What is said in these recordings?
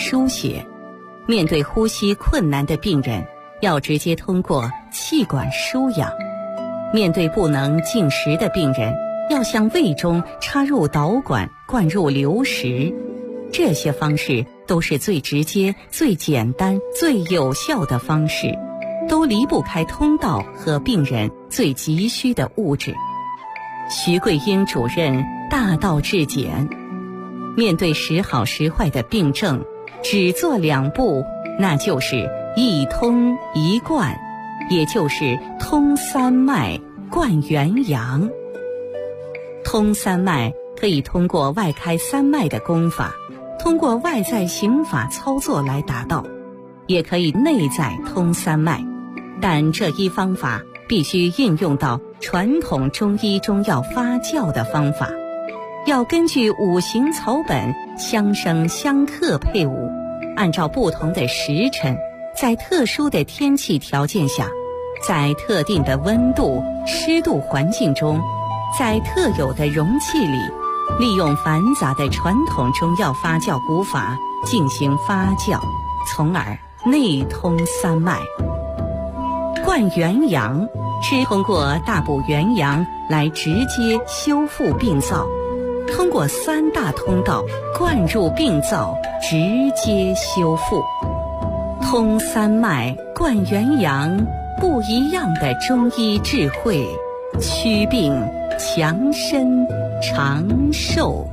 输血。面对呼吸困难的病人，要直接通过气管输氧；面对不能进食的病人，要向胃中插入导管，灌入流食。这些方式都是最直接、最简单、最有效的方式，都离不开通道和病人最急需的物质。徐桂英主任大道至简，面对时好时坏的病症，只做2步，那就是一通一灌，也就是通三脉、灌元阳。通三脉可以通过外开三脉的功法，通过外在刑法操作来达到，也可以内在通三脉，但这一方法必须运用到传统中医中药发酵的方法，要根据五行草本相生相克配伍，按照不同的时辰，在特殊的天气条件下，在特定的温度、湿度环境中，在特有的容器里，利用繁杂的传统中药发酵古法进行发酵，从而内通三脉。灌元阳是通过大补元阳来直接修复病灶，通过3大通道灌入病灶，直接修复。通三脉、灌元阳，不一样的中医智慧，祛病强身长寿。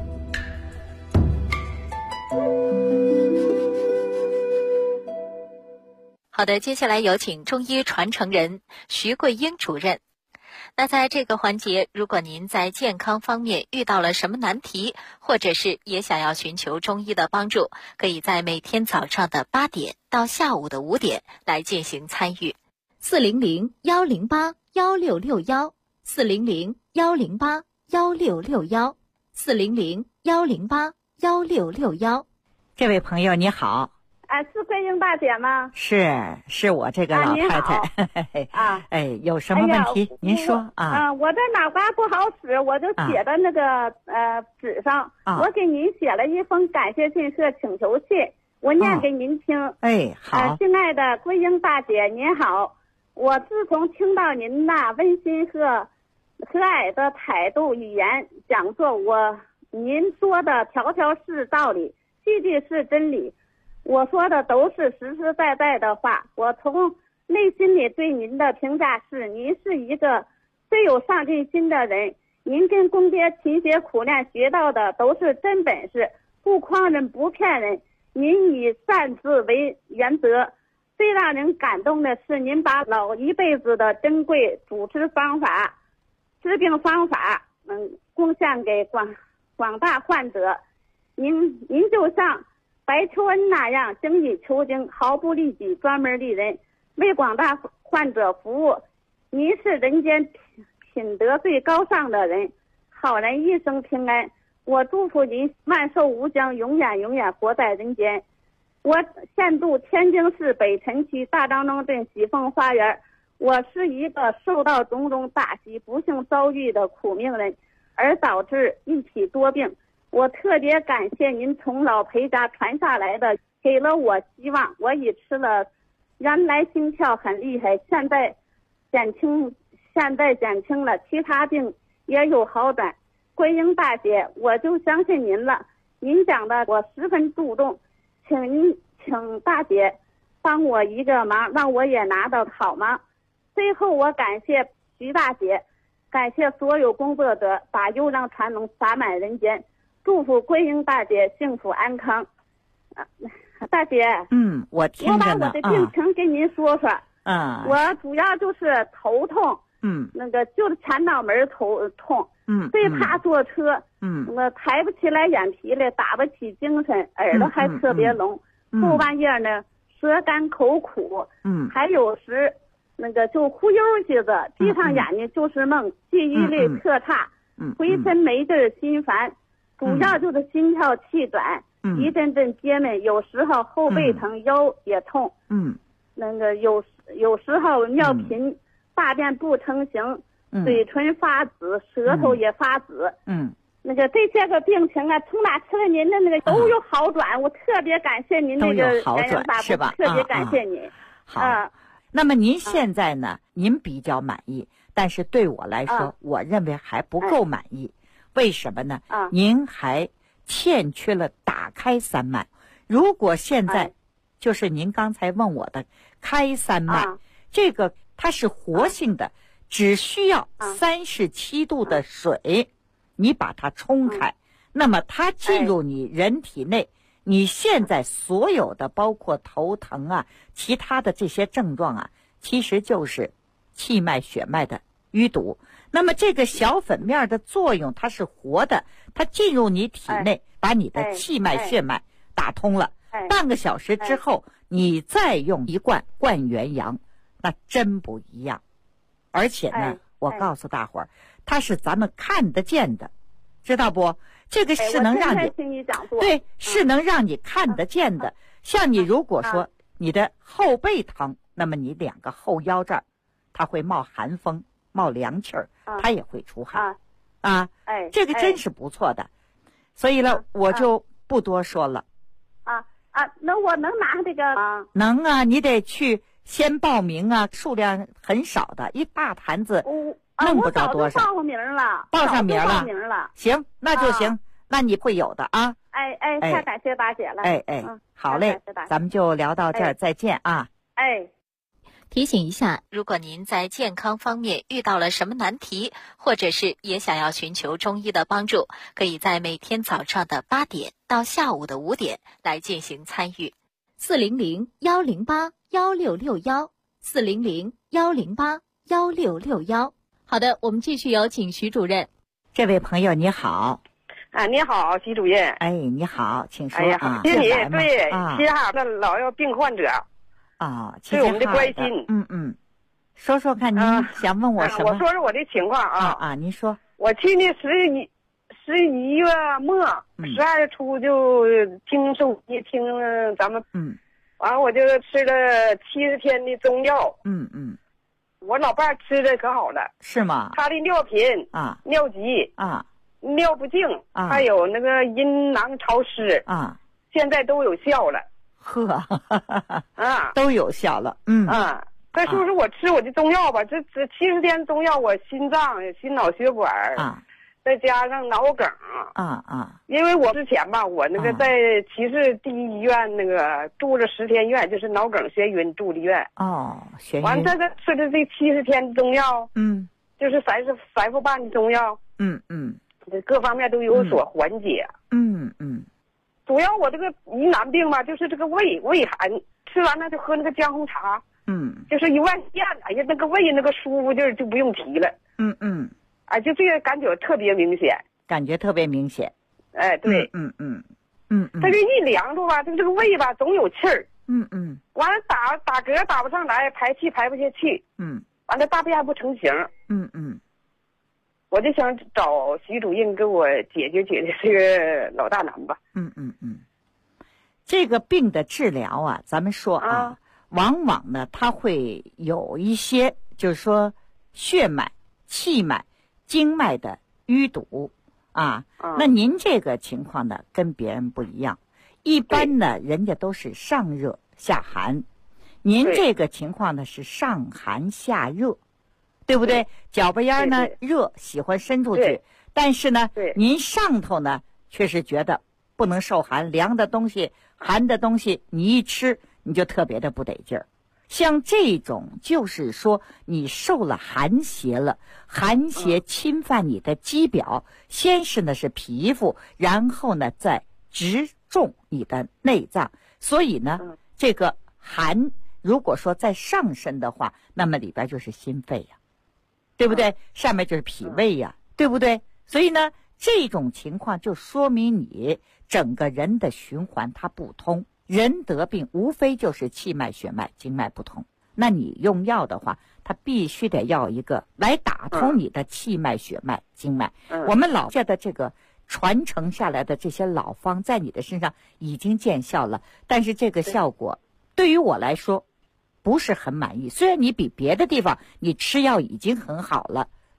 好的，接下来有请中医传承人徐桂英主任。那在这个环节，如果您在健康方面遇到了什么难题，或者是也想要寻求中医的帮助，可以在每天早上的8点到下午的5点来进行参与。400-108-1661，400-108-1661，400-108-1661。 这位朋友你好。 是桂英大姐吗？ 是我这个老太太。有什么问题您说啊？ 我这脑瓜不好使，我就写在那个纸上。我给您写了一封感谢信和请求信，我念给您听。 好。 亲爱的桂英大姐您好，我自从听到您那温馨和蔼的态度语言讲座，您说的条条是道理，句句是真理，我说的都是实实在在的话。我从内心里对您的评价是，您是一个最有上进心的人，您跟公爹勤学苦练学到的都是真本事，不诓人不骗人，您以善治为原则。最让人感动的是，您把老一辈子的珍贵主治方法、治病方法贡献给广大患者。您就像白求恩那样精益求精，毫不利己，专门利人，为广大患者服务。您是人间品德最高尚的人，好人一生平安。我祝福您万寿无疆，永远活在人间。我现住天津市北辰区大张庄镇喜凤花园，我是一个受到种种打击、不幸遭遇的苦命人，而导致一体多病。我特别感谢您从老裴家传下来的，给了我希望。我已吃了，原来心跳很厉害，现在减轻了，其他病也有好转。桂英大姐，我就相信您了，您讲的我十分注重，请大姐帮我一个忙，让我也拿到好吗？最后我感谢徐大姐，感谢所有工作者，把优良传统洒满人间。祝福桂英大姐幸福安康。大姐， 我听着呢。 我把我的病情跟您说说。我主要就是头痛，那个就是前脑门头痛，最怕坐车，我抬不起来眼皮来，打不起精神，耳朵还特别聋，后半夜呢舌干口苦，还有时那个就忽悠些子，闭上眼睛就是梦，记忆力特差，回身没劲儿，心烦。主要就是心跳气短，一阵阵结闷，有时候后背疼，腰也痛，那个有时候尿频，大便不成形，嘴唇发紫，舌头也发紫， 那个这些个病情啊，从哪吃了您的那个都有好转，我特别感谢您那个好转是吧？ 特别感谢您。 好，那么您现在呢？您比较满意，但是对我来说，我认为还不够满意。为什么呢？您还欠缺了打开三脉。如果现在就是您刚才问我的开三脉，这个它是活性的，只需要37度的水。你把它冲开，那么它进入你人体内，你现在所有的包括头疼啊，其他的这些症状啊，其实就是气脉血脉的淤堵。那么这个小粉面的作用，它是活的，它进入你体内，把你的气脉血脉打通了。半个小时之后，你再用一罐灌元阳，那真不一样。而且呢，我告诉大伙儿，它是咱们看得见的，知道不？这个是能让你对，是能让你看得见的。像你如果说你的后背疼，那么你2个后腰这儿，它会冒寒风、冒凉气儿，它也会出汗这个真是不错的。所以呢，我就不多说了。 那我能拿这个吗？ 能啊，你得去先报名啊，数量很少的，一大坛子。弄不着多少。 我早就报名了， 报上名了。 报名了。 行，那就行，那你会有的啊。 太感谢大姐了。 好嘞，咱们就聊到这儿，再见啊。 提醒一下，如果您在健康方面遇到了什么难题，或者是也想要寻求中医的帮助，可以在每天早上的8点到下午的5点来进行参与。400-108-1661，400-108-1661。好的，我们继续有请徐主任。 这位朋友你好。 你好，徐主任。 你好，请说啊。 谢谢你，对，齐齐哈尔的老药病患者对我们的关心。 说说看，您想问我什么？ 我说说我的情况您说。 我去年11月末，12月初就听收听咱们完了我就吃了70天的中药。我老伴吃的可好了。 是吗？ 他的尿频尿急尿不尽还有那个阴囊潮湿现在都有效了。 都有效了。 再说说我吃我的中药吧，这70天中药，我心脏、心脑血管再加上脑梗因为我之前吧，我那个在齐市第一医院那个住了10天院，就是脑梗眩晕住的院。 眩晕。 完了，这吃的这70天中药，就是3副半的中药，各方面都有所缓解。主要我这个疑难病吧，就是这个胃寒，吃完了就喝那个姜红茶，就是一万遍，哎呀，那个胃那个舒服劲儿就不用提了。就这个感觉特别明显。对。它这一凉着吧，就这个胃吧总有气儿。完了打嗝打不上来，排气排不下去。完了大便还不成形。我就想找徐主任给我解决这个老大难吧。 这个病的治疗咱们说往往呢它会有一些就是说血脉、气脉、经脉的淤堵那您这个情况呢跟别人不一样，一般呢人家都是上热下寒，您这个情况呢是上寒下热，对不对？脚巴烟呢热，喜欢伸出去，但是呢您上头呢却是觉得不能受寒，凉的东西寒的东西你一吃你就特别的不得劲儿。像这种就是说你受了寒邪了，寒邪侵犯你的肌表，先是呢是皮肤，然后呢再直中你的内脏，所以呢这个寒如果说在上身的话，那么里边就是心肺呀，对不对？上面就是脾胃呀，对不对？所以呢这种情况就说明你整个人的循环它不通，人得病无非就是气脉血脉经脉不通，那你用药的话它必须得要一个来打通你的气脉血脉经脉。我们老家的这个传承下来的这些老方在你的身上已经见效了，但是这个效果对于我来说不是很满意，虽然你比别的地方你吃药已经很好了，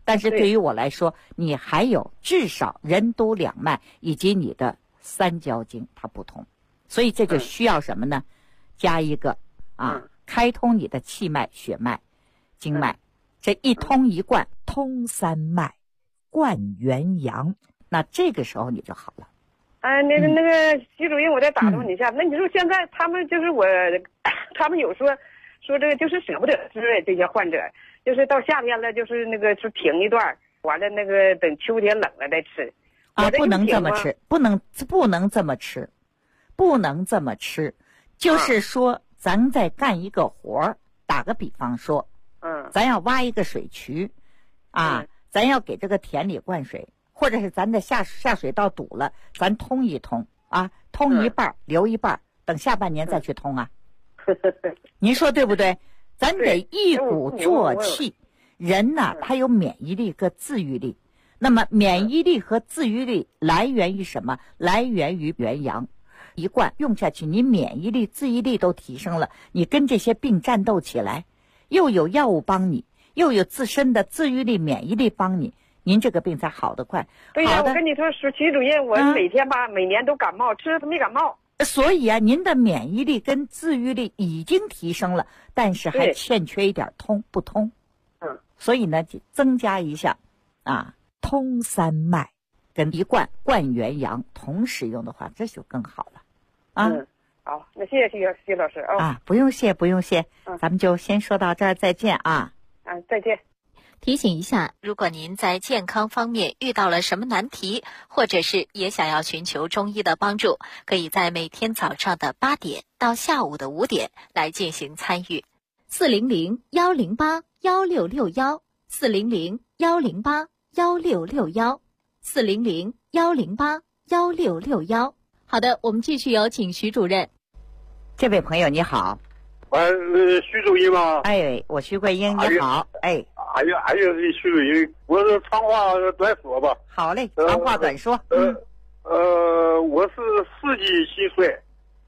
但是对于我来说，你还有至少任督两脉以及你的三焦经它不通，所以这就需要什么呢？加一个开通你的气脉、血脉、经脉，这一通一贯，通三脉，贯元阳，那这个时候你就好了。 那个徐主任，我再打断你一下，那你说现在他们就是他们有说这个就是舍不得吃，这些患者就是到夏天了，就是那个是停一段，完了那个等秋天冷了再吃。 不能这么吃，不能这么吃，不能这么吃。就是说，咱再干一个活儿，打个比方说，咱要挖一个水渠，咱要给这个田里灌水，或者是咱的下水道堵了，咱通一通通一半留一半，等下半年再去通啊。您说对不对？咱得一鼓作气。人呢，他有免疫力和自愈力。那么免疫力和自愈力来源于什么？来源于元阳。一贯用下去，你免疫力、自愈力都提升了，你跟这些病战斗起来，又有药物帮你，又有自身的自愈力、免疫力帮你，您这个病才好得快。 对呀，我跟你说，徐主任，我每天每年都感冒，吃它没感冒。 所以您的免疫力跟自愈力已经提升了，但是还欠缺一点不通。所以呢，增加一下通三脉跟一贯元阳同时用的话，这就更好了。 好，那谢谢徐老师不用谢，咱们就先说到这儿，再见再见。 提醒一下，如果您在健康方面遇到了什么难题，或者是也想要寻求中医的帮助，可以在每天早上的8点到下午的5点来进行参与。400-108-1661，400-108-1661，400-108-1661。好的，我们继续有请徐主任。 这位朋友你好。 徐主任吗？ 我徐桂英，你好。 徐主任，我是长话短说吧。 好嘞，长话短说。 我是4级心衰。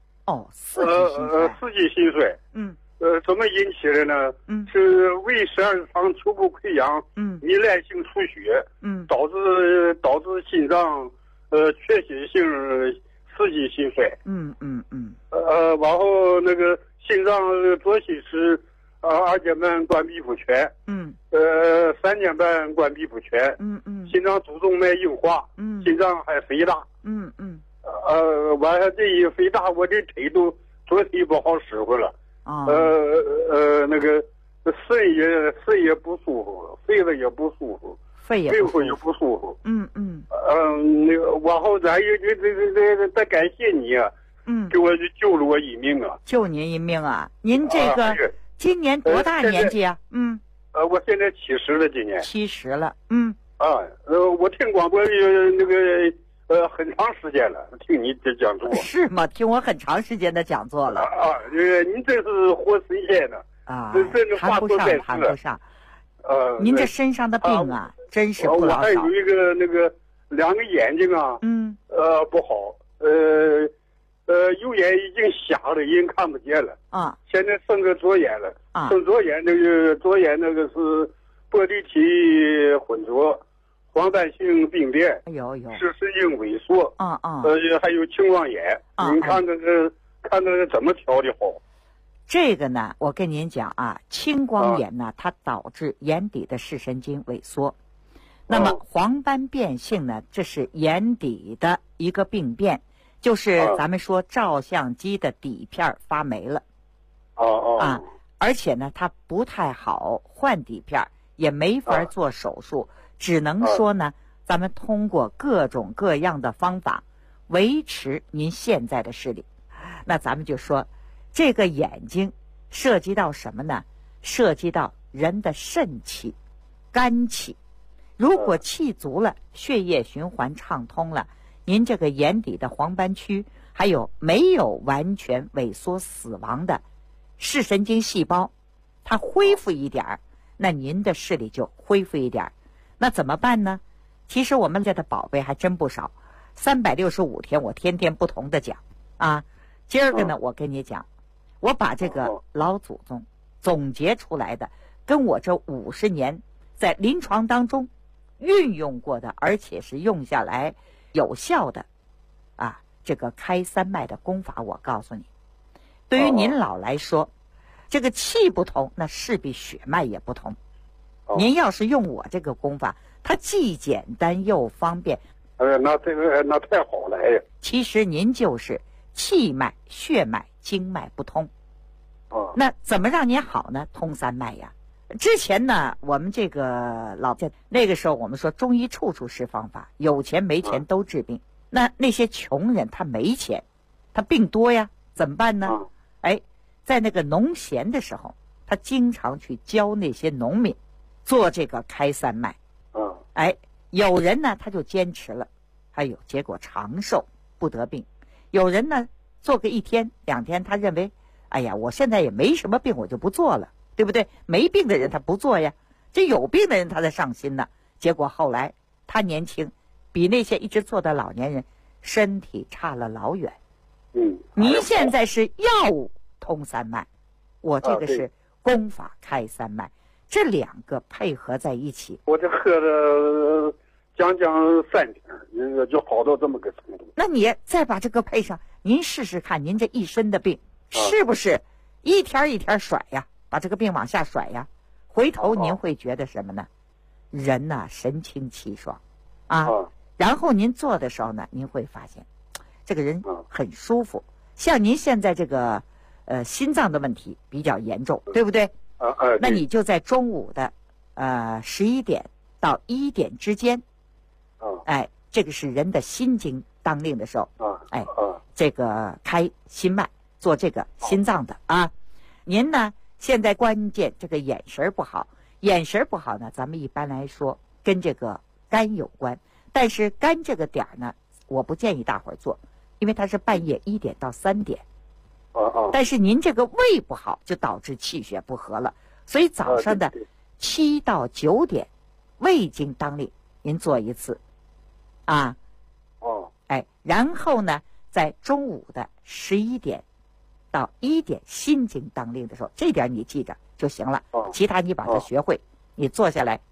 4 级心衰。怎么引起的呢？是胃十二肠球部溃疡，糜烂性出血，导致心脏缺血性4级心衰。然后那个心脏左心室2年半关闭不全，3年半关闭不全，心脏主动脉硬化，心脏还肥大，完了这一肥大，我这左腿不好使唤了，那个肾也不舒服，肺子也不舒服，肺部也不舒服，那个往后咱也得感谢你啊，给我救了我一命啊！ 救您一命啊！您这个今年多大年纪啊？ 我现在70了，今年 70了。 我听广播那个很长时间了，听你这讲座是吗？听我很长时间的讲座了您这是活神仙呢这谈不上。您这身上的病真是不老少。 我还有一个那个2个眼睛不好，右眼已经瞎了，人看不见了现在剩个左眼了剩左眼那个是玻璃体混浊，黄斑性病变，视神经萎缩还有青光眼您看看怎么调的好？ 这个呢，我跟您讲青光眼呢，它导致眼底的视神经萎缩。那么黄斑变性呢，这是眼底的一个病变，就是咱们说照相机的底片发霉了。而且呢，它不太好换底片，也没法做手术，只能说呢，咱们通过各种各样的方法维持您现在的视力。那咱们就说这个眼睛涉及到什么呢？涉及到人的肾气、肝气。如果气足了，血液循环畅通了，您这个眼底的黄斑区还有没有完全萎缩死亡的视神经细胞，它恢复一点，那您的视力就恢复一点。那怎么办呢？其实我们家的宝贝还真不少，365天我天天不同的讲今儿个呢，我跟你讲，我把这个老祖宗总结出来的，跟我这50年在临床当中运用过的，而且是用下来有效的这个开三脉的功法，我告诉你，对于您老来说，这个气不同，那势必血脉也不同。您要是用我这个功法，它既简单又方便。 那太好了呀！ 其实您就是气脉、血脉、经脉不通。那怎么让您好呢？通三脉呀。之前呢，我们这个老家那个时候，我们说中医处处是方法，有钱没钱都治病。那些穷人他没钱，他病多呀，怎么办呢？在那个农闲的时候，他经常去教那些农民做这个开三脉。有人呢他就坚持了，结果长寿不得病。有人呢做个1天2天，他认为我现在也没什么病，我就不做了，对不对？没病的人他不做呀，这有病的人他才上心呢。结果后来他年轻，比那些一直做的老年人身体差了老远。您现在是药物通三脉，我这个是功法开三脉，这两个配合在一起。 我这喝了将3天，就好到这么个程度。 那你再把这个配上，您试试看，您这一身的病是不是一天一天甩呀？把这个病往下甩呀？回头您会觉得什么呢？人呐，神清气爽然后您做的时候呢，您会发现这个人很舒服。像您现在这个心脏的问题比较严重，对不对？那你就在中午的11点到1点之间，这个是人的心经当令的时候，这个开心脉做这个心脏的您呢现在关键这个眼神不好呢，咱们一般来说跟这个肝有关，但是肝这个点呢，我不建议大伙儿做，因为它是半夜1点到3点。但是您这个胃不好，就导致气血不和了，所以早上的7到9点胃经当令您做一次然后呢在中午的11点到1点心经当令的时候，这点你记着就行了，其他你把它学会，你做下来。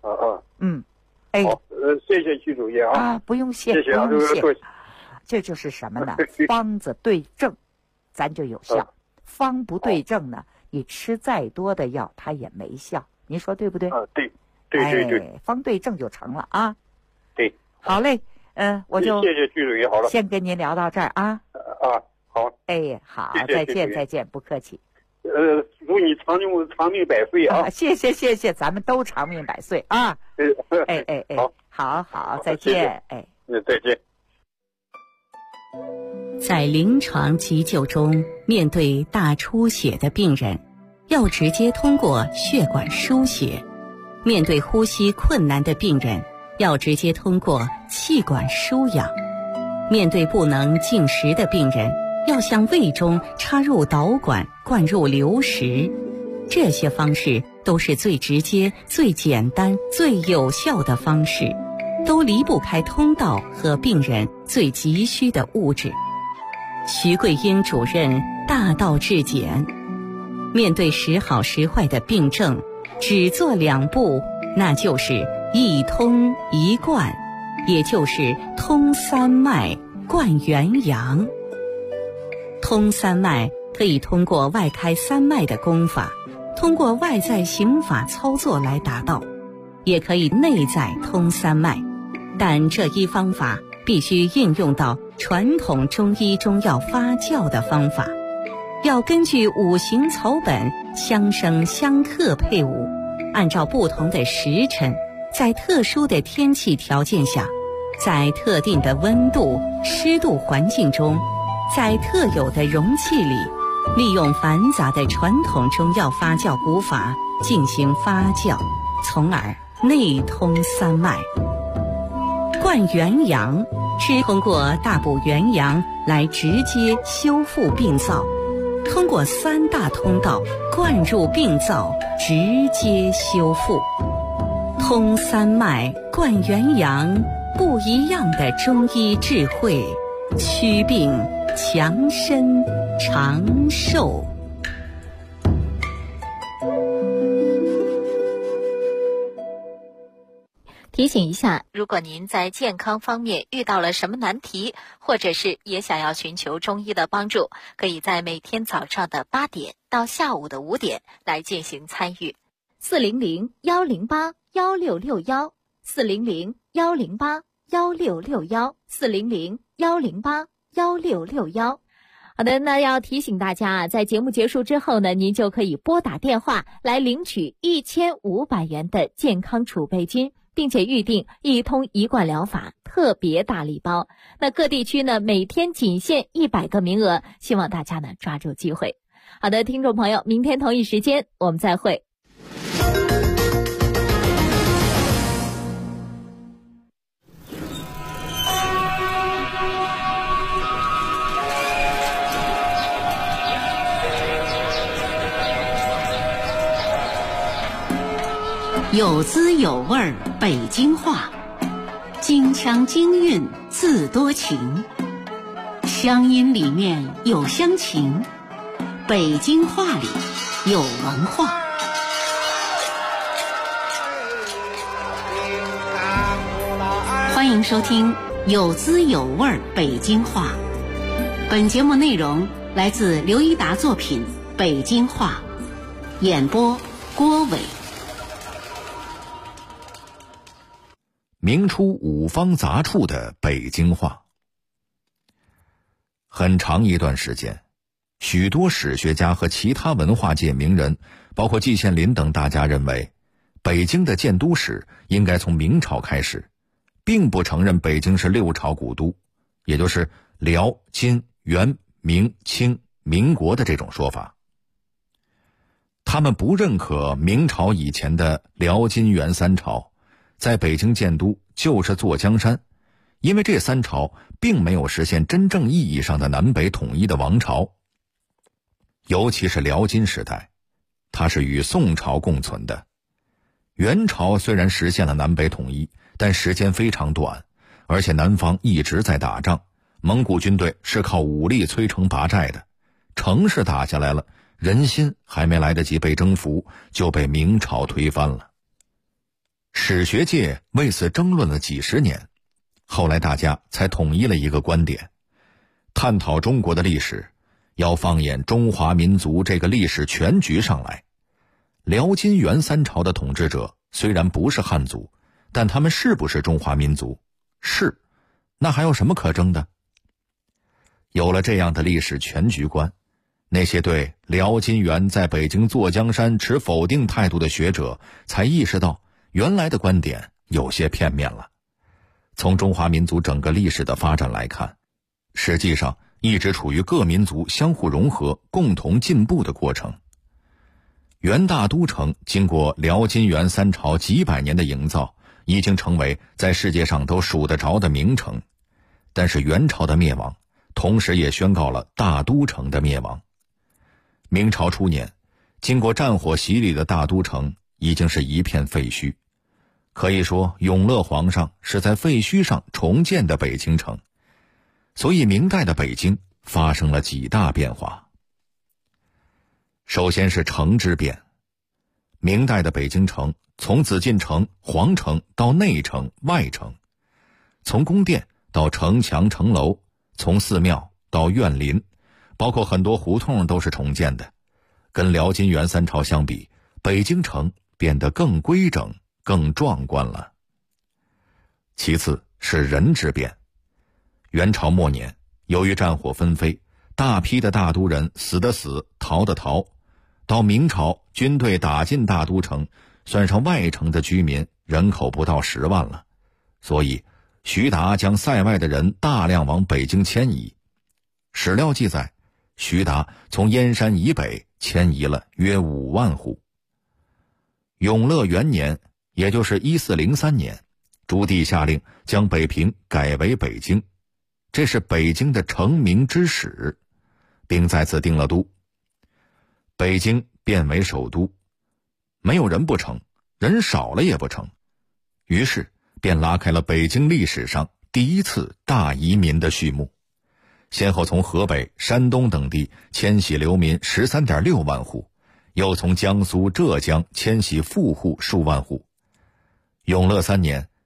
谢谢徐主任不用谢， 谢谢不用谢。这就是什么呢？方子对症咱就有效，方不对症呢，你吃再多的药它也没效，您说对不对？对，方对症就成了对， 好嘞，我就谢谢徐主任，好了， 先跟您聊到这儿好， 好， 谢谢再见，不客气。 祝你长命百岁谢谢，咱们都长命百岁好，再见， 再见。 在临床急救中，面对大出血的病人，要直接通过血管输血；面对呼吸困难的病人，要直接通过气管输氧；面对不能进食的病人，要向胃中插入导管灌入流食。这些方式都是最直接、最简单、最有效的方式，都离不开通道和病人最急需的物质。徐桂英主任大道至简，面对时好时坏的病症，只做2步，那就是一通一贯，也就是通三脉贯元阳。通三脉可以通过外开三脉的功法，通过外在刑法操作来达到，也可以内在通三脉，但这一方法必须应用到传统中医中药发酵的方法，要根据五行草本相生相克配伍，按照不同的时辰，在特殊的天气条件下，在特定的温度、湿度环境中，在特有的容器里，利用繁杂的传统中药发酵古法进行发酵，从而内通三脉。灌元阳是通过大补元阳来直接修复病灶，通过3大通道灌入病灶，直接修复。通三脉灌元阳，不一样的中医智慧，祛病强身长寿。 提醒一下，如果您在健康方面遇到了什么难题，或者是也想要寻求中医的帮助，可以在每天早上的8点到下午的5点来进行参与。400-108-1661，400-108-1661，400-108-1661。好的，那要提醒大家啊，在节目结束之后呢，您就可以拨打电话来领取1500元的健康储备金，并且预定一通一贯疗法特别大礼包。那各地区呢，每天仅限100个名额，希望大家呢抓住机会。好的，听众朋友，明天同一时间我们再会。 有滋有味北京话，京腔京韵自多情，乡音里面有乡情，北京话里有文化。欢迎收听有滋有味北京话。本节目内容来自刘一达作品《北京话》，演播郭伟。 明初五方杂处的北京话。很长一段时间，许多史学家和其他文化界名人，包括季羡林等大家认为，北京的建都史应该从明朝开始，并不承认北京是6朝古都，也就是辽、金、元、明、清、民国的这种说法。他们不认可明朝以前的辽、金、元3朝，在北京建都就是坐江山，因为这3朝并没有实现真正意义上的南北统一的王朝。尤其是辽金时代，它是与宋朝共存的。元朝虽然实现了南北统一，但时间非常短，而且南方一直在打仗，蒙古军队是靠武力摧城拔寨的，城市打下来了，人心还没来得及被征服，就被明朝推翻了。史学界为此争论了几十年，后来大家才统一了一个观点：探讨中国的历史，要放眼中华民族这个历史全局上来。辽金元3朝的统治者虽然不是汉族，但他们是不是中华民族？是，那还有什么可争的？有了这样的历史全局观，那些对辽金元在北京坐江山持否定态度的学者才意识到，原来的观点有些片面了。从中华民族整个历史的发展来看，实际上一直处于各民族相互融合、共同进步的过程。元大都城经过辽金元3朝几百年的营造，已经成为在世界上都数得着的名城。但是元朝的灭亡，同时也宣告了大都城的灭亡。明朝初年，经过战火洗礼的大都城已经是一片废墟。可以说，永乐皇上是在废墟上重建的北京城。所以明代的北京发生了几大变化。首先是城之变。明代的北京城从紫禁城、皇城到内城、外城，从宫殿到城墙、城楼，从寺庙到院林，包括很多胡同都是重建的。跟辽金元3朝相比，北京城变得更规整、更壮观了。其次是人之变。元朝末年，由于战火纷飞，大批的大都人死的死，逃的逃。到明朝，军队打进大都城，算上外城的居民，人口不到10万了。所以徐达将塞外的人大量往北京迁移。史料记载，徐达从燕山以北迁移了约5万户。永乐元年，也就是1403年，朱棣下令将北平改为北京，这是北京的成名之始，并在此定了都。北京变为首都，没有人不成，人少了也不成，于是便拉开了北京历史上第一次大移民的序幕。先后从河北、山东等地迁徙流民 13.6 万户，又从江苏、浙江迁徙富户数万户。永乐3年，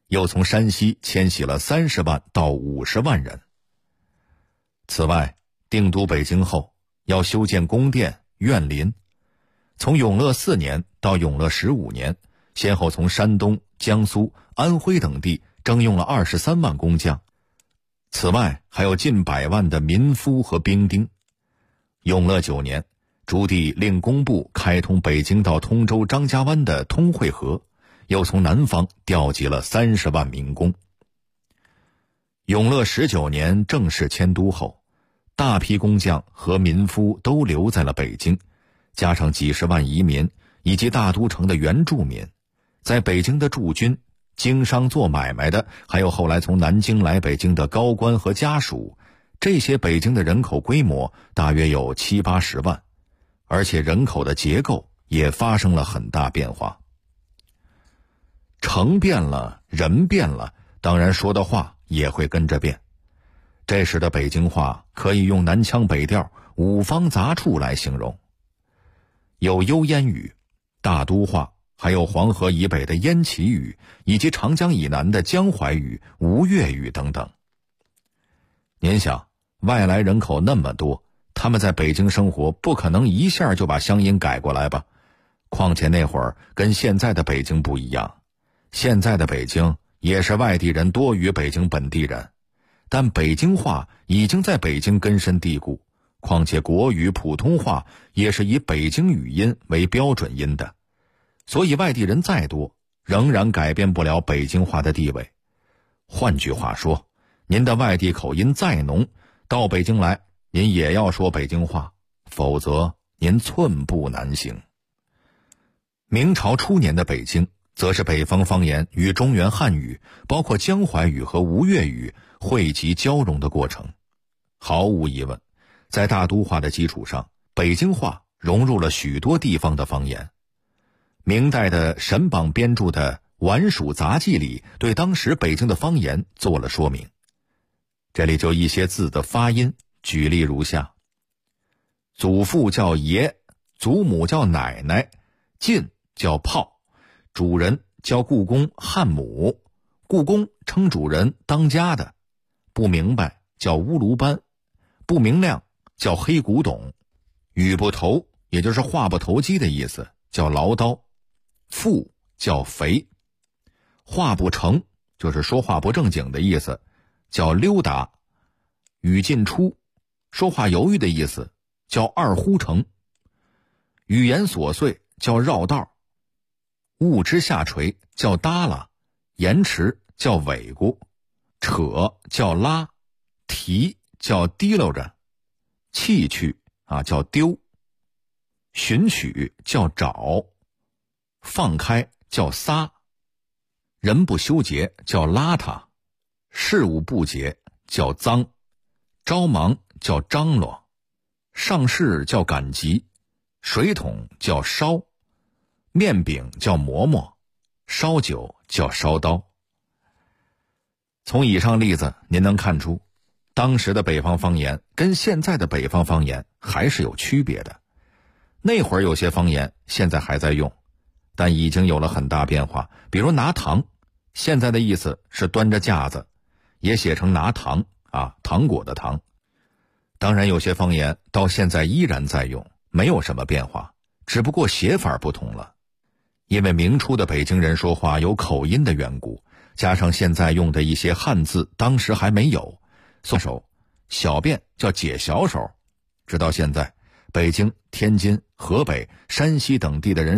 又从山西迁徙了30万到50万人。此外，定都北京后，要修建宫殿、苑林。从永乐4年到永乐15年，先后从山东、江苏、安徽等地征用了23万工匠。此外，还有近100万的民夫和兵丁。永乐9年，朱棣令工部开通北京到通州张家湾的通惠河，又从南方调集了30万民工。永乐19年正式迁都后，大批工匠和民夫都留在了北京，加上几十万移民以及大都城的原住民，在北京的驻军、经商做买卖的，还有后来从南京来北京的高官和家属，这些北京的人口规模大约有70-80万，而且人口的结构也发生了很大变化。城变了，人变了，当然说的话也会跟着变。这时的北京话可以用南腔北调、五方杂处来形容，有幽烟语、大都话，还有黄河以北的燕齐语，以及长江以南的江淮语、吴越语等等。您想，外来人口那么多，他们在北京生活，不可能一下就把乡音改过来吧？况且那会儿跟现在的北京不一样，现在的北京也是外地人多于北京本地人，但北京话已经在北京根深蒂固，况且国语、普通话也是以北京语音为标准音的，所以外地人再多，仍然改变不了北京话的地位。换句话说，您的外地口音再浓，到北京来，您也要说北京话，否则您寸步难行。明朝初年的北京，则是北方方言与中原汉语，包括江淮语和吴越语汇集交融的过程。毫无疑问，在大都话的基础上，北京话融入了许多地方的方言。明代的沈榜编著的《皖蜀杂记》里，对当时北京的方言做了说明。这里就一些字的发音，举例如下：祖父叫爷，祖母叫奶奶，进叫炮，主人叫故宫汉母，故宫称主人当家的，不明白叫乌卢班，不明亮叫黑古董，语不投也就是话不投机的意思，叫唠叨，富叫肥，话不成就是说话不正经的意思，叫溜达，语尽出说话犹豫的意思，叫二呼成，语言琐碎叫绕道，物之下垂叫耷拉，延迟叫尾咕，扯叫拉，提叫提溜着，弃去叫丢，寻取叫找，放开叫撒，人不修洁叫邋遢，事物不洁叫脏，着忙叫张罗，上市叫赶集，水桶叫烧，面饼叫馍馍，烧酒叫烧刀。从以上例子您能看出，当时的北方方言跟现在的北方方言还是有区别的。那会儿有些方言现在还在用，但已经有了很大变化。比如拿糖，现在的意思是端着架子，也写成拿糖糖果的糖。当然有些方言到现在依然在用，没有什么变化，只不过写法不同了。因为明初的北京人说话有口音的缘故，加上现在用的一些汉字当时还没有，手小便叫解小手，直到现在北京、天津、河北、山西等地的人